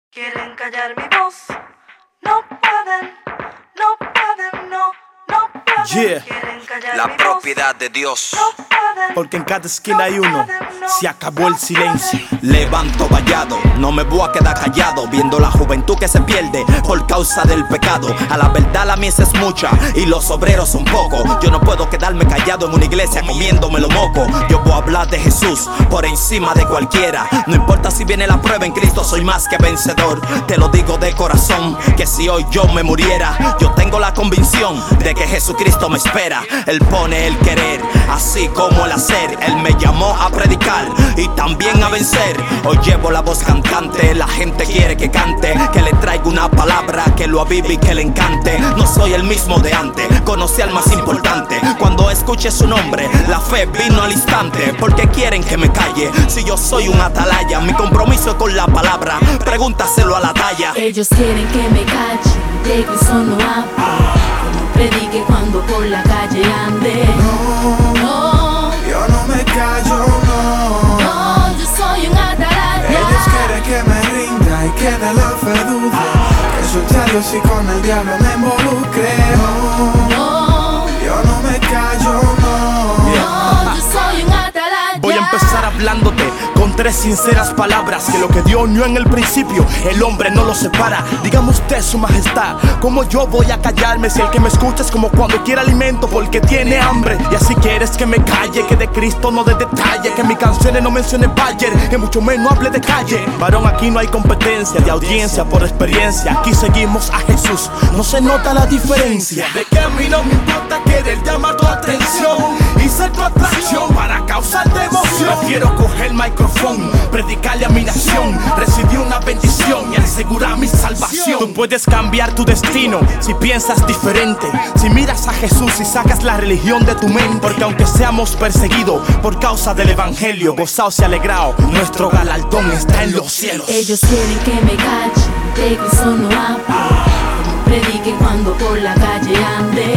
Quieren callar mi voz, no pueden, no pueden, no pueden. Yeah. Quieren callar La mi propiedad voz, de Dios. no pueden. Porque en cada esquina hay uno. Se acabó el silencio. Levanto vallado, no me voy a quedar callado, viendo la juventud que se pierde por causa del pecado. A la verdad la mies es mucha y los obreros son pocos. Yo no puedo quedarme callado en una iglesia comiéndome lo moco. Yo voy a hablar de Jesús por encima de cualquiera. No importa si viene la prueba, en Cristo soy más que vencedor. Te lo digo de corazón, que si hoy yo me muriera, yo tengo la convicción de que Jesucristo me espera. Él pone el querer, así como el hacer. Él me llamó a predicar y también a vencer. Hoy llevo la voz cantante, la gente quiere que cante, que le traiga una palabra que lo avive y que le encante. No soy el mismo de antes, conocí al más importante. Cuando escuché su nombre, la fe vino al instante. ¿Por qué quieren que me calle? Si yo soy un atalaya, mi compromiso es con la palabra, pregúntaselo a la talla. Ellos quieren que me calle, de Cristo no hable, que no predique cuando por la calle ande. No, Yo no me callo, no. no, yo soy un atalaya. Ellos quieren que me rinda y que de la fe dude, que suelte a Dios y con el diablo me involucre. No, Yo no me callo, no. no, yo soy un atalaya. Voy a empezar hablándote con tres sinceras palabras, que lo que Dios unió en el principio, el hombre no lo separa. Dígame usted, su majestad, ¿cómo yo voy a callarme si el que me escucha es como cuando quiere alimento porque tiene hambre? Y así quieres que me calle, que de Cristo no de detalle, que en mis canciones no mencione Bayer, que mucho menos hable de calle. Varón, aquí no hay competencia de audiencia por experiencia, aquí seguimos a Jesús, no se nota la diferencia. De que a mí no me importa querer llamar tu atención y ser tu atracción para causarte emoción. Quiero coger el micrófono, predicarle a mi nación, recibir una bendición y asegurar mi salvación. Tú puedes cambiar tu destino si piensas diferente, si miras a Jesús y sacas la religión de tu mente. Porque aunque seamos perseguidos por causa del evangelio, gozaos y alegraos, nuestro galardón está en los cielos. Ellos quieren que me calle, de Cristo no hable, que no predique cuando por la calle ande.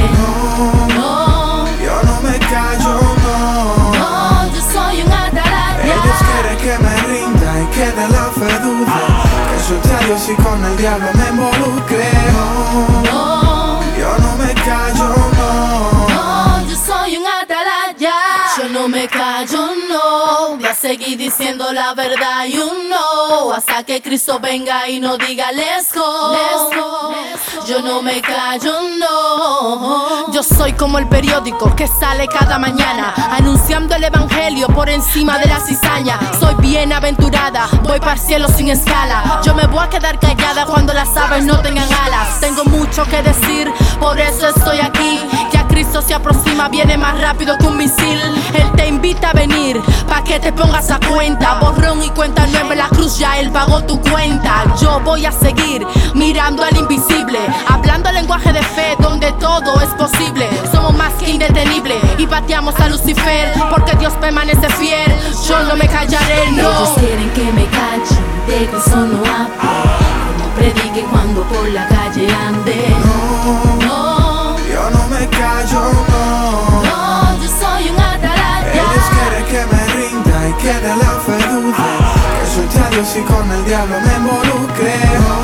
No, Yo no me callo, no. no, yo soy un atalaya. Ellos quieren que me rinda y que de la fe dude, que suelte a Dios y con el diablo me involucre. No, Yo no me callo, no. no, yo soy un atalaya. Yo no me callo, no. Voy a seguir diciendo la verdad y un no, hasta que Cristo venga y no diga let's go. Yo no me callo, no. Yo soy como el periódico que sale cada mañana anunciando el evangelio por encima de la cizaña. Soy bienaventurada, voy para el cielo sin escala. Yo me voy a quedar callada cuando las aves no tengan alas. Tengo mucho que decir, por eso estoy aquí. Ya Cristo se aproxima, viene más rápido que un misil. Él te invita a venir, pa' que te pongas a cuenta. Borrón y cuenta nueva en la cruz, ya Él pagó tu cuenta. Yo voy a seguir mirando al invisible, hablando el lenguaje de fe donde todo es posible. Somos más que indetenibles y pateamos a Lucifer, porque Dios permanece fiel. Yo no me callaré, no. Ellos quieren que me calle, de Cristo no hable, que no predique cuando por la calle ande. No, Yo no me callo, no. no, yo soy un atalaya. Ellos quieren que me rinda y que de la fe dude, que suelte a Dios y con el diablo me involucre.